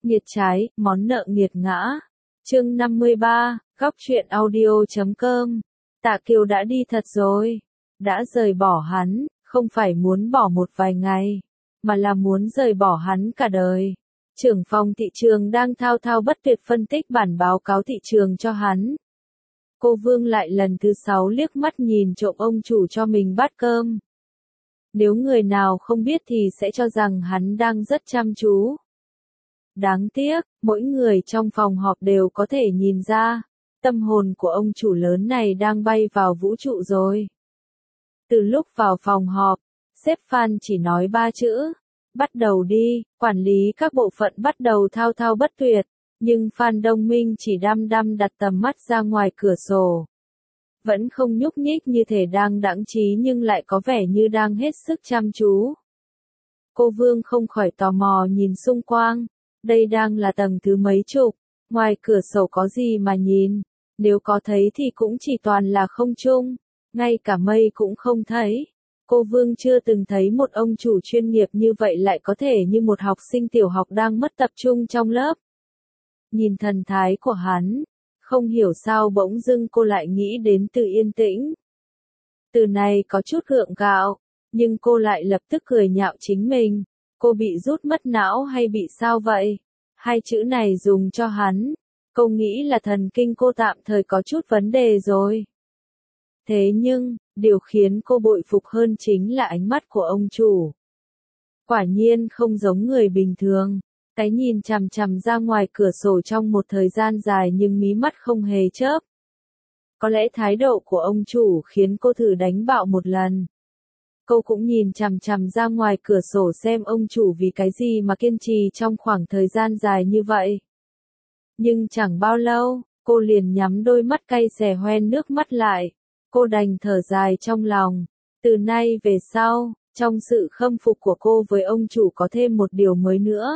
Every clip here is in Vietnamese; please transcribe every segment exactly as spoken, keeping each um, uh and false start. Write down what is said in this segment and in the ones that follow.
Nghiệt trái, món nợ nghiệt ngã. Chương năm mươi ba, góc truyện audio chấm com. Tạ Kiều đã đi thật rồi. Đã rời bỏ hắn, không phải muốn bỏ một vài ngày, mà là muốn rời bỏ hắn cả đời. Trưởng phòng thị trường đang thao thao bất tuyệt phân tích bản báo cáo thị trường cho hắn. Cô Vương lại lần thứ sáu liếc mắt nhìn trộm ông chủ cho mình bát cơm. Nếu người nào không biết thì sẽ cho rằng hắn đang rất chăm chú. Đáng tiếc, mỗi người trong phòng họp đều có thể nhìn ra, tâm hồn của ông chủ lớn này đang bay vào vũ trụ rồi. Từ lúc vào phòng họp, sếp Phan chỉ nói ba chữ, bắt đầu đi, quản lý các bộ phận bắt đầu thao thao bất tuyệt, nhưng Phan Đông Minh chỉ đăm đăm đặt tầm mắt ra ngoài cửa sổ. Vẫn không nhúc nhích như thể đang đãng trí nhưng lại có vẻ như đang hết sức chăm chú. Cô Vương không khỏi tò mò nhìn xung quanh, đây đang là tầng thứ mấy chục, ngoài cửa sổ có gì mà nhìn, nếu có thấy thì cũng chỉ toàn là không trung, ngay cả mây cũng không thấy. Cô Vương chưa từng thấy một ông chủ chuyên nghiệp như vậy lại có thể như một học sinh tiểu học đang mất tập trung trong lớp. Nhìn thần thái của hắn, không hiểu sao bỗng dưng cô lại nghĩ đến từ yên tĩnh. Từ này có chút gượng gạo, nhưng cô lại lập tức cười nhạo chính mình. Cô bị rút mất não hay bị sao vậy? Hai chữ này dùng cho hắn. Cô nghĩ là thần kinh cô tạm thời có chút vấn đề rồi. Thế nhưng, điều khiến cô bội phục hơn chính là ánh mắt của ông chủ. Quả nhiên không giống người bình thường. Cái nhìn chằm chằm ra ngoài cửa sổ trong một thời gian dài nhưng mí mắt không hề chớp. Có lẽ thái độ của ông chủ khiến cô thử đánh bạo một lần. Cô cũng nhìn chằm chằm ra ngoài cửa sổ xem ông chủ vì cái gì mà kiên trì trong khoảng thời gian dài như vậy. Nhưng chẳng bao lâu, cô liền nhắm đôi mắt cay xè hoen nước mắt lại. Cô đành thở dài trong lòng. Từ nay về sau, trong sự khâm phục của cô với ông chủ có thêm một điều mới nữa.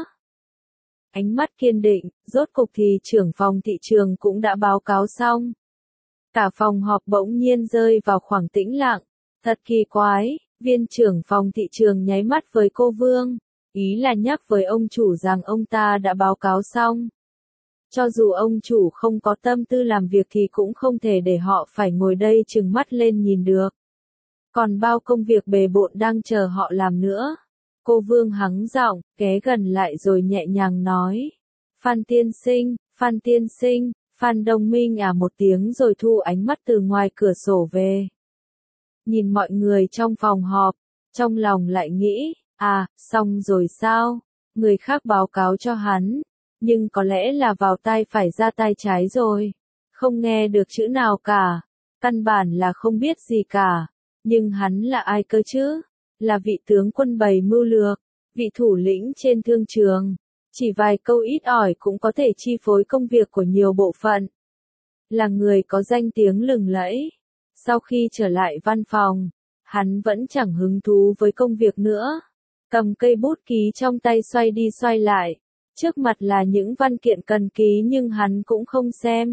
Ánh mắt kiên định, rốt cục thì trưởng phòng thị trường cũng đã báo cáo xong. Cả phòng họp bỗng nhiên rơi vào khoảng tĩnh lặng. Thật kỳ quái, viên trưởng phòng thị trường nháy mắt với cô Vương, ý là nhắc với ông chủ rằng ông ta đã báo cáo xong. Cho dù ông chủ không có tâm tư làm việc thì cũng không thể để họ phải ngồi đây trừng mắt lên nhìn được. Còn bao công việc bề bộn đang chờ họ làm nữa. Cô Vương hắng giọng, ghé gần lại rồi nhẹ nhàng nói. Phan tiên sinh, Phan tiên sinh, Phan Đông Minh à một tiếng rồi thu ánh mắt từ ngoài cửa sổ về. Nhìn mọi người trong phòng họp, trong lòng lại nghĩ, à, xong rồi sao, người khác báo cáo cho hắn, nhưng có lẽ là vào tai phải ra tai trái rồi, không nghe được chữ nào cả, căn bản là không biết gì cả, nhưng hắn là ai cơ chứ, là vị tướng quân bày mưu lược, vị thủ lĩnh trên thương trường, chỉ vài câu ít ỏi cũng có thể chi phối công việc của nhiều bộ phận, là người có danh tiếng lừng lẫy. Sau khi trở lại văn phòng, hắn vẫn chẳng hứng thú với công việc nữa. Cầm cây bút ký trong tay xoay đi xoay lại. Trước mặt là những văn kiện cần ký nhưng hắn cũng không xem.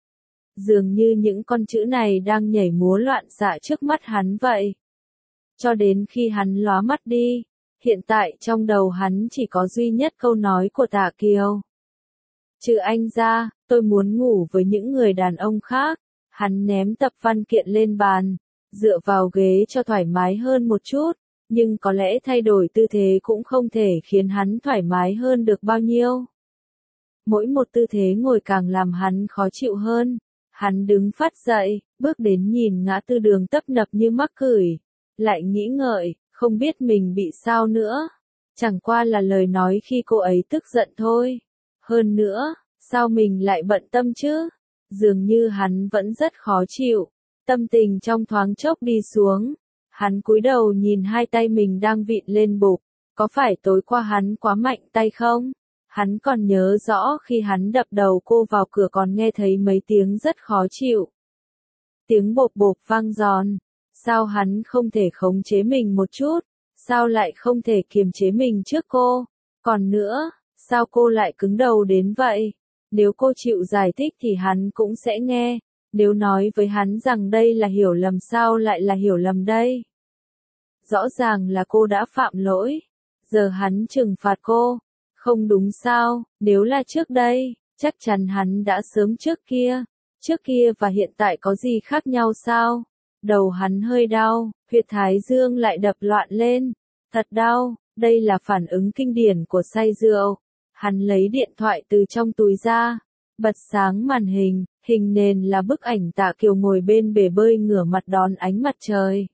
Dường như những con chữ này đang nhảy múa loạn xạ trước mắt hắn vậy. Cho đến khi hắn lóa mắt đi, hiện tại trong đầu hắn chỉ có duy nhất câu nói của Tạ Kiều. Trừ anh ra, tôi muốn ngủ với những người đàn ông khác. Hắn ném tập văn kiện lên bàn, dựa vào ghế cho thoải mái hơn một chút, nhưng có lẽ thay đổi tư thế cũng không thể khiến hắn thoải mái hơn được bao nhiêu. Mỗi một tư thế ngồi càng làm hắn khó chịu hơn. Hắn đứng phát dậy, bước đến nhìn ngã tư đường tấp nập như mắc cửi, lại nghĩ ngợi, không biết mình bị sao nữa. Chẳng qua là lời nói khi cô ấy tức giận thôi. Hơn nữa, sao mình lại bận tâm chứ? Dường như hắn vẫn rất khó chịu, tâm tình trong thoáng chốc đi xuống. Hắn cúi đầu nhìn hai tay mình đang vịn lên bụng, có phải tối qua hắn quá mạnh tay không? Hắn còn nhớ rõ khi hắn đập đầu cô vào cửa còn nghe thấy mấy tiếng rất khó chịu. Tiếng bộp bộp vang giòn, sao hắn không thể khống chế mình một chút, sao lại không thể kiềm chế mình trước cô? Còn nữa, sao cô lại cứng đầu đến vậy? Nếu cô chịu giải thích thì hắn cũng sẽ nghe, nếu nói với hắn rằng đây là hiểu lầm sao lại là hiểu lầm đây. Rõ ràng là cô đã phạm lỗi, giờ hắn trừng phạt cô, Không đúng sao, nếu là trước đây, chắc chắn hắn đã sớm trước kia. Trước kia và hiện tại có gì khác nhau sao? Đầu hắn hơi đau, huyệt thái dương lại đập loạn lên. Thật đau, đây là phản ứng kinh điển của say rượu. Hắn lấy điện thoại từ trong túi ra, bật sáng màn hình, hình nền là bức ảnh Tạ Kiều ngồi bên bể bơi ngửa mặt đón ánh mặt trời.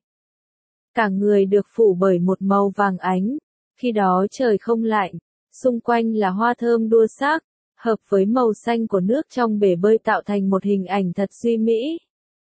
Cả người được phủ bởi một màu vàng ánh, khi đó trời không lạnh, xung quanh là hoa thơm đua xác, hợp với màu xanh của nước trong bể bơi tạo thành một hình ảnh thật duy mỹ.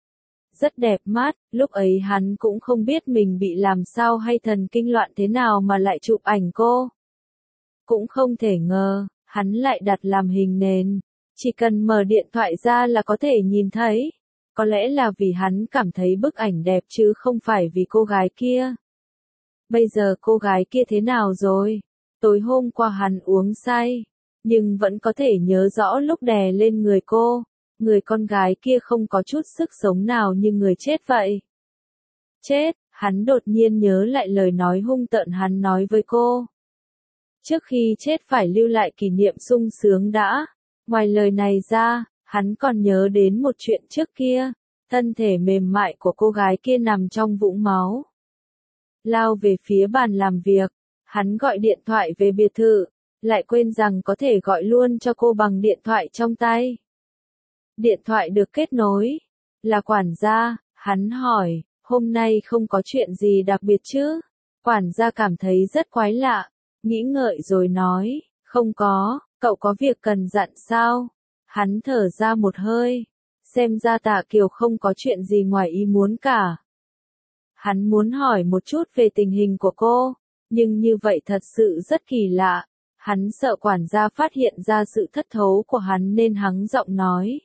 Rất đẹp mắt, lúc ấy hắn cũng không biết mình bị làm sao hay thần kinh loạn thế nào mà lại chụp ảnh cô. Cũng không thể ngờ, hắn lại đặt làm hình nền, chỉ cần mở điện thoại ra là có thể nhìn thấy. Có lẽ là vì hắn cảm thấy bức ảnh đẹp chứ không phải vì cô gái kia. Bây giờ cô gái kia thế nào rồi? Tối hôm qua hắn uống say, nhưng vẫn có thể nhớ rõ lúc đè lên người cô. Người con gái kia không có chút sức sống nào như người chết vậy. Chết, hắn đột nhiên nhớ lại lời nói hung tợn hắn nói với cô. Trước khi chết phải lưu lại kỷ niệm sung sướng đã. Ngoài lời này ra, hắn còn nhớ đến một chuyện trước kia. Thân thể mềm mại của cô gái kia nằm trong vũng máu. Lao về phía bàn làm việc, hắn gọi điện thoại về biệt thự, lại quên rằng có thể gọi luôn cho cô bằng điện thoại trong tay. Điện thoại được kết nối, là quản gia, hắn hỏi, hôm nay không có chuyện gì đặc biệt chứ? Quản gia cảm thấy rất quái lạ, nghĩ ngợi rồi nói, không có, cậu có việc cần dặn sao? Hắn thở ra một hơi, xem ra Tạ Kiều không có chuyện gì ngoài ý muốn cả. Hắn muốn hỏi một chút về tình hình của cô, nhưng như vậy thật sự rất kỳ lạ. Hắn sợ quản gia phát hiện ra sự thất thố của hắn nên hắng giọng nói.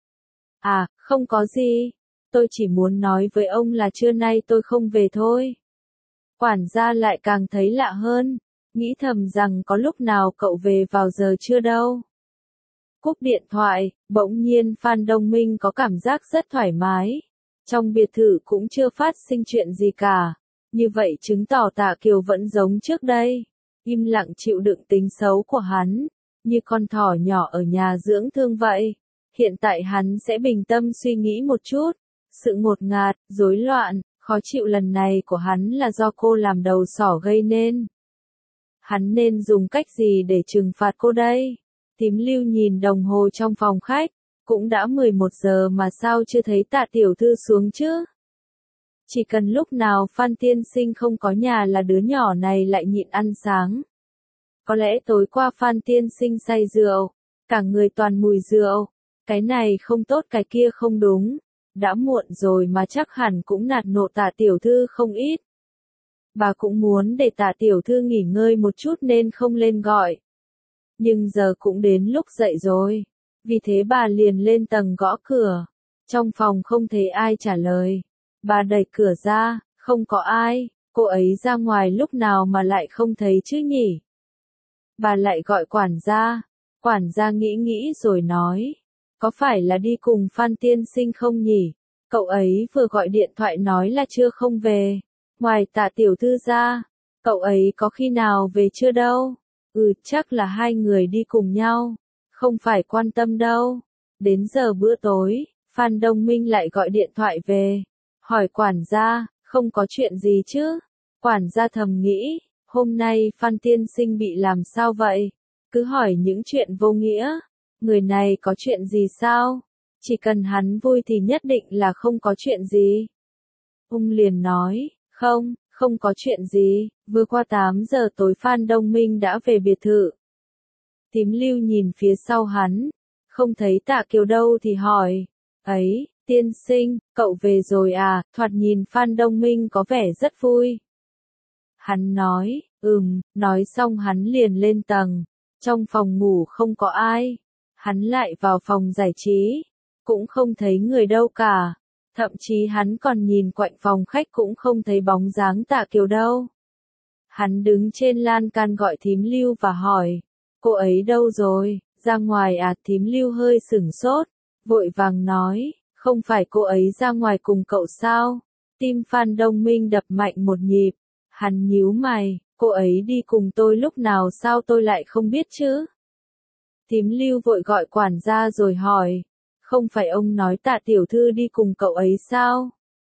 À, không có gì, tôi chỉ muốn nói với ông là trưa nay tôi không về thôi. Quản gia lại càng thấy lạ hơn, nghĩ thầm rằng có lúc nào cậu về vào giờ trưa đâu. Cúp điện thoại, bỗng nhiên Phan Đông Minh có cảm giác rất thoải mái. Trong biệt thự cũng chưa phát sinh chuyện gì cả. Như vậy chứng tỏ Tạ Kiều vẫn giống trước đây. Im lặng chịu đựng tính xấu của hắn. Như con thỏ nhỏ ở nhà dưỡng thương vậy. Hiện tại hắn sẽ bình tâm suy nghĩ một chút. Sự ngột ngạt, rối loạn, khó chịu lần này của hắn là do cô làm đầu sỏ gây nên. Hắn nên dùng cách gì để trừng phạt cô đây? Tím Lưu nhìn đồng hồ trong phòng khách. Cũng đã mười một giờ mà sao chưa thấy Tạ tiểu thư xuống chứ? Chỉ cần lúc nào Phan tiên sinh không có nhà là đứa nhỏ này lại nhịn ăn sáng. Có lẽ tối qua Phan tiên sinh say rượu, cả người toàn mùi rượu. Cái này không tốt cái kia không đúng. Đã muộn rồi mà chắc hẳn cũng nạt nộ Tạ tiểu thư không ít. Bà cũng muốn để Tạ tiểu thư nghỉ ngơi một chút nên không lên gọi. Nhưng giờ cũng đến lúc dậy rồi. Vì thế bà liền lên tầng gõ cửa. Trong phòng không thấy ai trả lời. Bà đẩy cửa ra, không có ai. Cô ấy ra ngoài lúc nào mà lại không thấy chứ nhỉ? Bà lại gọi quản gia. Quản gia nghĩ nghĩ rồi nói. Có phải là đi cùng Phan tiên sinh không nhỉ? Cậu ấy vừa gọi điện thoại nói là chưa không về. Ngoài Tạ tiểu thư ra, cậu ấy có khi nào về chưa đâu? Ừ, chắc là hai người đi cùng nhau. Không phải quan tâm đâu. Đến giờ bữa tối, Phan Đông Minh lại gọi điện thoại về. Hỏi quản gia, không có chuyện gì chứ? Quản gia thầm nghĩ, hôm nay Phan tiên sinh bị làm sao vậy? Cứ hỏi những chuyện vô nghĩa. Người này có chuyện gì sao? Chỉ cần hắn vui thì nhất định là không có chuyện gì. Ông liền nói, không, không có chuyện gì. Vừa qua tám giờ tối Phan Đông Minh đã về biệt thự. Tím Lưu nhìn phía sau hắn, không thấy Tạ Kiều đâu thì hỏi, ấy, tiên sinh, cậu về rồi à? Thoạt nhìn Phan Đông Minh có vẻ rất vui. Hắn nói, ừm, nói xong hắn liền lên tầng, trong phòng ngủ không có ai. Hắn lại vào phòng giải trí, cũng không thấy người đâu cả. Thậm chí hắn còn nhìn quạnh phòng khách cũng không thấy bóng dáng Tạ Kiều đâu. Hắn đứng trên lan can gọi Thím Lưu và hỏi, cô ấy đâu rồi? Ra ngoài à? Thím Lưu hơi sửng sốt, vội vàng nói, không phải cô ấy ra ngoài cùng cậu sao? Tim Phan Đông Minh đập mạnh một nhịp, hắn nhíu mày, Cô ấy đi cùng tôi lúc nào sao tôi lại không biết chứ? Thím Lưu vội gọi quản gia rồi hỏi, không phải ông nói Tạ tiểu thư đi cùng cậu ấy sao?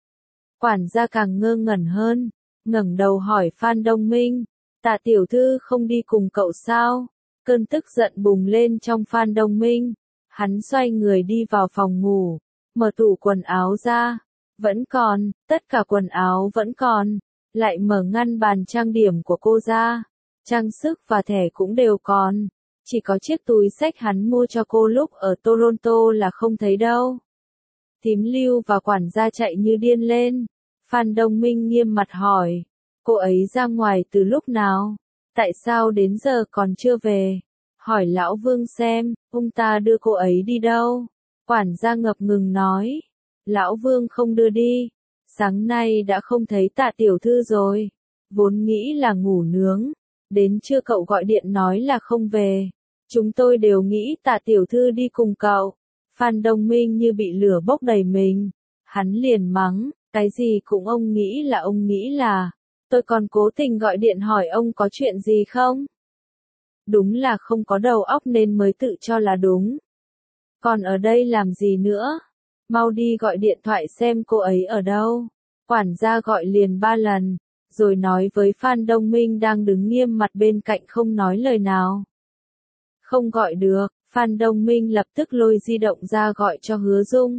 Quản gia càng ngơ ngẩn hơn, ngẩng đầu hỏi Phan Đông Minh, Tạ tiểu thư không đi cùng cậu sao? Cơn tức giận bùng lên trong Phan Đông Minh, hắn xoay người đi vào phòng ngủ, mở tủ quần áo ra, vẫn còn, tất cả quần áo vẫn còn, lại mở ngăn bàn trang điểm của cô ra, trang sức và thẻ cũng đều còn, chỉ có chiếc túi xách hắn mua cho cô lúc ở Toronto là không thấy đâu. Thím Lưu và quản gia chạy như điên lên, Phan Đông Minh nghiêm mặt hỏi, cô ấy ra ngoài từ lúc nào? Tại sao đến giờ còn chưa về? Hỏi lão Vương xem, ông ta đưa cô ấy đi đâu? Quản gia ngập ngừng nói, lão Vương không đưa đi, sáng nay đã không thấy Tạ tiểu thư rồi, vốn nghĩ là ngủ nướng, đến trưa cậu gọi điện nói là không về, chúng tôi đều nghĩ Tạ tiểu thư đi cùng cậu. Phan Đông Minh như bị lửa bốc đầy mình, hắn liền mắng, cái gì cũng ông nghĩ là ông nghĩ là, tôi còn cố tình gọi điện hỏi ông có chuyện gì không? Đúng là không có đầu óc nên mới tự cho là đúng. Còn ở đây làm gì nữa? Mau đi gọi điện thoại xem cô ấy ở đâu. Quản gia gọi liền ba lần, rồi nói với Phan Đông Minh đang đứng nghiêm mặt bên cạnh không nói lời nào. Không gọi được, Phan Đông Minh lập tức lôi di động ra gọi cho Hứa Dung.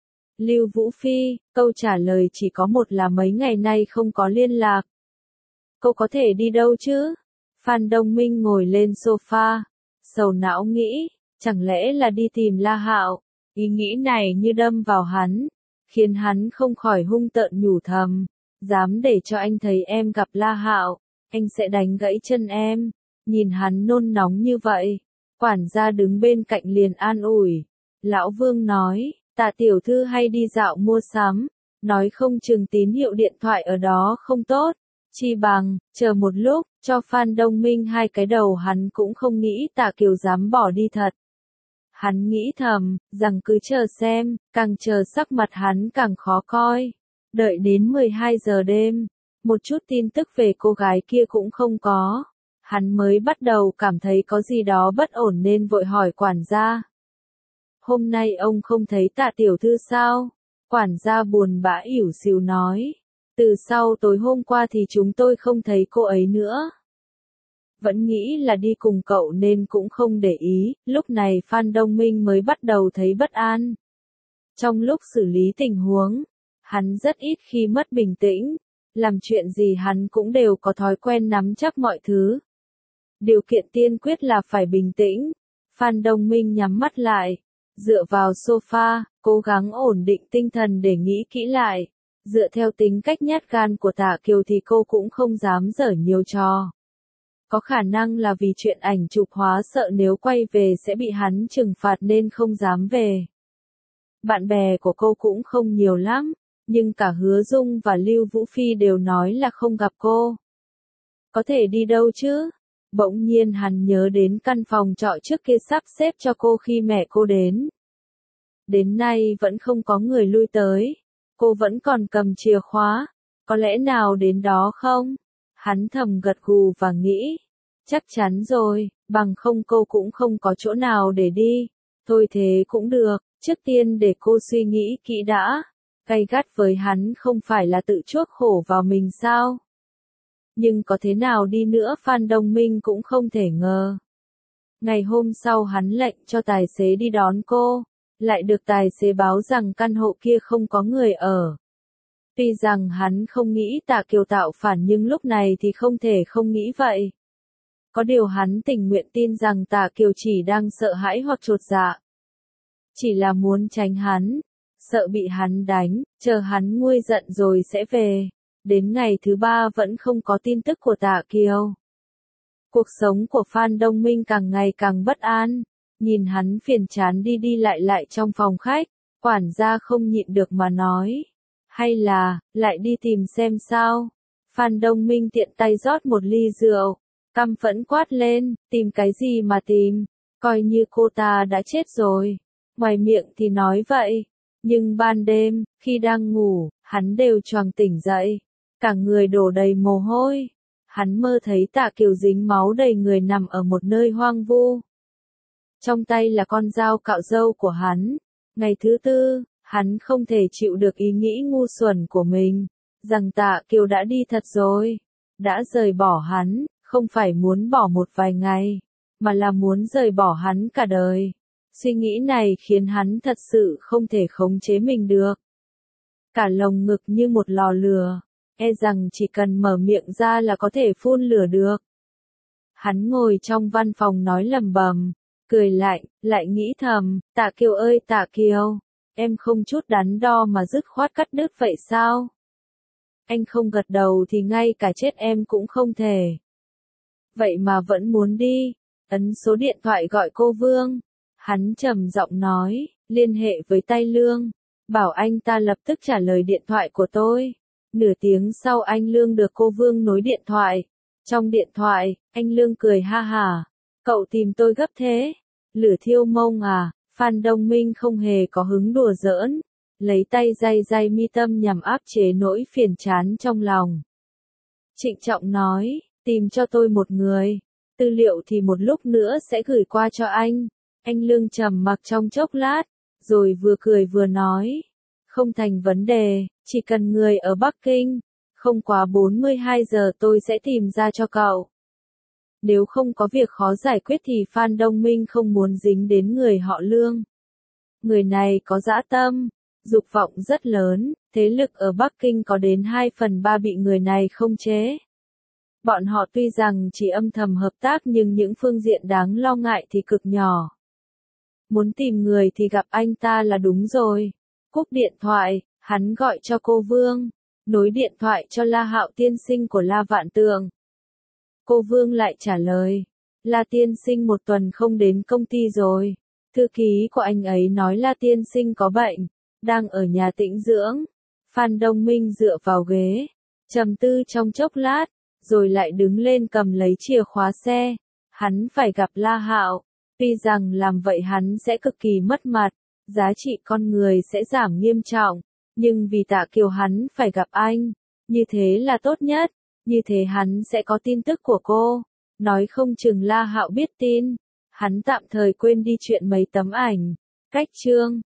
Lưu Vũ Phi, câu trả lời chỉ có một là mấy ngày nay không có liên lạc. Cô có thể đi đâu chứ? Phan Đông Minh ngồi lên sofa, sầu não nghĩ, chẳng lẽ là đi tìm La Hạo? Ý nghĩ này như đâm vào hắn, khiến hắn không khỏi hung tợn nhủ thầm, dám để cho anh thấy em gặp La Hạo, anh sẽ đánh gãy chân em. Nhìn hắn nôn nóng như vậy, quản gia đứng bên cạnh liền an ủi. Lão Vương nói, Tạ tiểu thư hay đi dạo mua sắm, nói không chừng tín hiệu điện thoại ở đó không tốt. Chi bằng, chờ một lúc, cho Phan Đông Minh hai cái đầu hắn cũng không nghĩ Tạ Kiều dám bỏ đi thật. Hắn nghĩ thầm, rằng cứ chờ xem, càng chờ sắc mặt hắn càng khó coi. Đợi đến mười hai giờ đêm, một chút tin tức về cô gái kia cũng không có. Hắn mới bắt đầu cảm thấy có gì đó bất ổn nên vội hỏi quản gia. Hôm nay ông không thấy Tạ tiểu thư sao? Quản gia buồn bã ỉu xìu nói. Từ sau tối hôm qua thì chúng tôi không thấy cô ấy nữa. Vẫn nghĩ là đi cùng cậu nên cũng không để ý, lúc này Phan Đông Minh mới bắt đầu thấy bất an. Trong lúc xử lý tình huống, hắn rất ít khi mất bình tĩnh, làm chuyện gì hắn cũng đều có thói quen nắm chắc mọi thứ. Điều kiện tiên quyết là phải bình tĩnh. Phan Đông Minh nhắm mắt lại, dựa vào sofa, cố gắng ổn định tinh thần để nghĩ kỹ lại. Dựa theo tính cách nhát gan của Tạ Kiều thì cô cũng không dám giở nhiều trò. Có khả năng là vì chuyện ảnh chụp hóa sợ nếu quay về sẽ bị hắn trừng phạt nên không dám về. Bạn bè của cô cũng không nhiều lắm, nhưng cả Hứa Dung và Lưu Vũ Phi đều nói là không gặp cô. Có thể đi đâu chứ? Bỗng nhiên hắn nhớ đến căn phòng trọ trước kia sắp xếp cho cô khi mẹ cô đến. Đến nay vẫn không có người lui tới. Cô vẫn còn cầm chìa khóa, có lẽ nào đến đó không? Hắn thầm gật gù và nghĩ, chắc chắn rồi, bằng không cô cũng không có chỗ nào để đi. Thôi thế cũng được, trước tiên để cô suy nghĩ kỹ đã. Gay gắt với hắn không phải là tự chuốc khổ vào mình sao? Nhưng có thế nào đi nữa Phan Đông Minh cũng không thể ngờ. Ngày hôm sau hắn lệnh cho tài xế đi đón cô. Lại được tài xế báo rằng căn hộ kia không có người ở. Tuy rằng hắn không nghĩ Tạ Kiều tạo phản nhưng lúc này thì không thể không nghĩ vậy. Có điều hắn tình nguyện tin rằng Tạ Kiều chỉ đang sợ hãi hoặc chột dạ. Chỉ là muốn tránh hắn, sợ bị hắn đánh, chờ hắn nguôi giận rồi sẽ về. Đến ngày thứ ba vẫn không có tin tức của Tạ Kiều. Cuộc sống của Phan Đông Minh càng ngày càng bất an. Nhìn hắn phiền chán đi đi lại lại trong phòng khách, quản gia không nhịn được mà nói. Hay là, lại đi tìm xem sao? Phan Đông Minh tiện tay rót một ly rượu, căm phẫn quát lên, tìm cái gì mà tìm, coi như cô ta đã chết rồi. Ngoài miệng thì nói vậy, nhưng ban đêm, khi đang ngủ, hắn đều choàng tỉnh dậy, cả người đổ đầy mồ hôi. Hắn mơ thấy Tạ Kiều dính máu đầy người nằm ở một nơi hoang vu. Trong tay là con dao cạo râu của hắn. Ngày thứ tư, hắn không thể chịu được ý nghĩ ngu xuẩn của mình, rằng Tạ Kiều đã đi thật rồi, đã rời bỏ hắn, không phải muốn bỏ một vài ngày, mà là muốn rời bỏ hắn cả đời. Suy nghĩ này khiến hắn thật sự không thể khống chế mình được. Cả lồng ngực như một lò lửa, e rằng chỉ cần mở miệng ra là có thể phun lửa được. Hắn ngồi trong văn phòng nói lầm bầm, cười lạnh, lại nghĩ thầm, Tạ Kiều ơi Tạ Kiều, em không chút đắn đo mà dứt khoát cắt đứt vậy sao? Anh không gật đầu thì ngay cả chết em cũng không thể. Vậy mà vẫn muốn đi, ấn số điện thoại gọi cô Vương. Hắn trầm giọng nói, liên hệ với Tay Lương, bảo anh ta lập tức trả lời điện thoại của tôi. Nửa tiếng sau anh Lương được cô Vương nối điện thoại. Trong điện thoại, anh Lương cười ha hả, cậu tìm tôi gấp thế, lửa thiêu mông à? Phan Đông Minh không hề có hứng đùa giỡn, lấy tay day day mi tâm nhằm áp chế nỗi phiền chán trong lòng. Trịnh trọng nói, tìm cho tôi một người, tư liệu thì một lúc nữa sẽ gửi qua cho anh. Anh Lương trầm mặc trong chốc lát, rồi vừa cười vừa nói, không thành vấn đề, chỉ cần người ở Bắc Kinh, không quá bốn mươi hai giờ tôi sẽ tìm ra cho cậu. Nếu không có việc khó giải quyết thì Phan Đông Minh không muốn dính đến người họ Lương. Người này có dã tâm, dục vọng rất lớn, thế lực ở Bắc Kinh có đến hai phần ba bị người này khống chế. Bọn họ tuy rằng chỉ âm thầm hợp tác nhưng những phương diện đáng lo ngại thì cực nhỏ. Muốn tìm người thì gặp anh ta là đúng rồi. Cúp điện thoại, hắn gọi cho cô Vương, nối điện thoại cho La Hạo tiên sinh của La Vạn Tường. Cô Vương lại trả lời, La tiên sinh một tuần không đến công ty rồi. Thư ký của anh ấy nói La tiên sinh có bệnh, đang ở nhà tĩnh dưỡng. Phan Đông Minh dựa vào ghế, trầm tư trong chốc lát, rồi lại đứng lên cầm lấy chìa khóa xe. Hắn phải gặp La Hạo, tuy rằng làm vậy hắn sẽ cực kỳ mất mặt, giá trị con người sẽ giảm nghiêm trọng, nhưng vì Tạ Kiều hắn phải gặp anh, như thế là tốt nhất, như thế hắn sẽ có tin tức của cô, nói không chừng La Hạo biết tin, hắn tạm thời quên đi chuyện mấy tấm ảnh, cách chương